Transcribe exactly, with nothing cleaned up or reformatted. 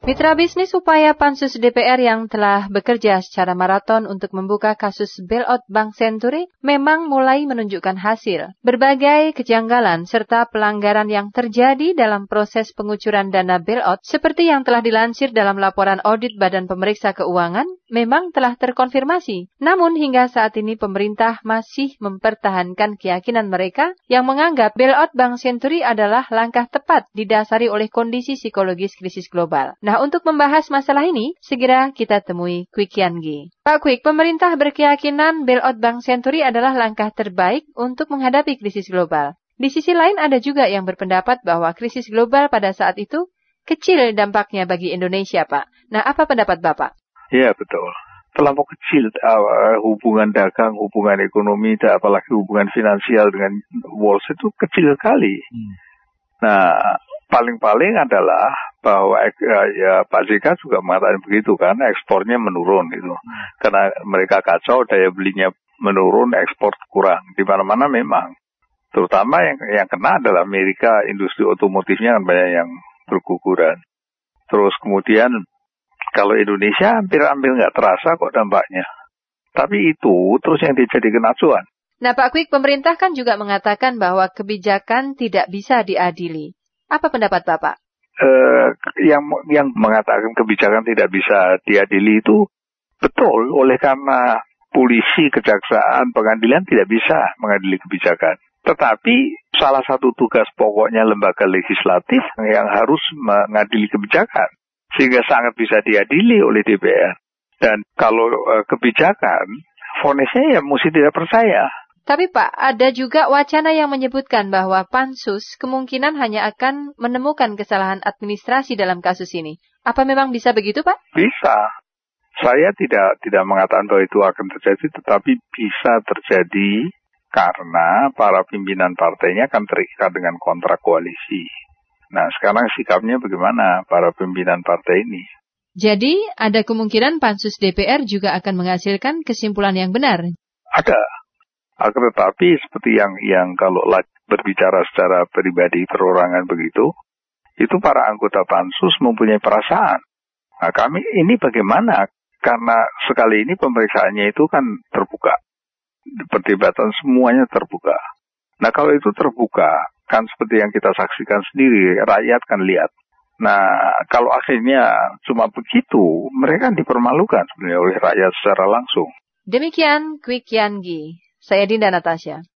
Mitra bisnis upaya Pansus D P R yang telah bekerja secara maraton untuk membuka kasus bailout Bank Senturi memang mulai menunjukkan hasil. Berbagai kejanggalan serta pelanggaran yang terjadi dalam proses pengucuran dana bailout seperti yang telah dilansir dalam laporan audit Badan Pemeriksa Keuangan memang telah terkonfirmasi. Namun hingga saat ini pemerintah masih mempertahankan keyakinan mereka yang menganggap bailout Bank Senturi adalah langkah tepat didasari oleh kondisi psikologis krisis global. Nah, untuk membahas masalah ini, segera kita temui Kwik Kiangi. Pak Kwik, pemerintah berkeyakinan bailout Bank Senturi adalah langkah terbaik untuk menghadapi krisis global. Di sisi lain ada juga yang berpendapat bahwa krisis global pada saat itu kecil dampaknya bagi Indonesia, Pak. Nah, apa pendapat Bapak? Ya, betul. Terlampau kecil uh, hubungan dagang, hubungan ekonomi, apalagi hubungan finansial dengan Wall Street itu kecil sekali. Hmm. Nah, paling-paling adalah bahwa uh, ya Pak J K juga mengatakan begitu kan, ekspornya menurun itu. Hmm. Karena mereka kacau, daya belinya menurun, ekspor kurang. Di mana-mana memang. Terutama yang yang kena adalah Amerika, industri otomotifnya kan banyak yang berguguran. Terus kemudian kalau Indonesia hampir-hampir nggak terasa kok dampaknya. Tapi itu terus yang dijadikan acuan. Nah Pak Kwik, pemerintah kan juga mengatakan bahwa kebijakan tidak bisa diadili. Apa pendapat Bapak? Uh, yang yang mengatakan kebijakan tidak bisa diadili itu betul, oleh karena polisi, kejaksaan, pengadilan tidak bisa mengadili kebijakan. Tetapi salah satu tugas pokoknya lembaga legislatif yang harus mengadili kebijakan, sehingga sangat bisa diadili oleh D P R. Dan kalau uh, kebijakan, vonisnya ya mesti tidak percaya. Tapi Pak, ada juga wacana yang menyebutkan bahwa Pansus kemungkinan hanya akan menemukan kesalahan administrasi dalam kasus ini. Apa memang bisa begitu, Pak? Bisa. Saya tidak tidak mengatakan bahwa itu akan terjadi, tetapi bisa terjadi karena para pimpinan partainya akan terikat dengan kontrak koalisi. Nah, sekarang sikapnya bagaimana para pimpinan partai ini? Jadi, ada kemungkinan Pansus D P R juga akan menghasilkan kesimpulan yang benar? Ada. Akan tetapi seperti yang yang kalau berbicara secara pribadi perorangan begitu, itu para anggota Pansus mempunyai perasaan. Nah, kami ini bagaimana? Karena sekali ini pemeriksaannya itu kan terbuka. Perdebatan semuanya terbuka. Nah, kalau itu terbuka, kan seperti yang kita saksikan sendiri, rakyat kan lihat. Nah, kalau akhirnya cuma begitu, mereka dipermalukan sebenarnya oleh rakyat secara langsung. Demikian Kwik Kiangi. Saya Dinda Natasha.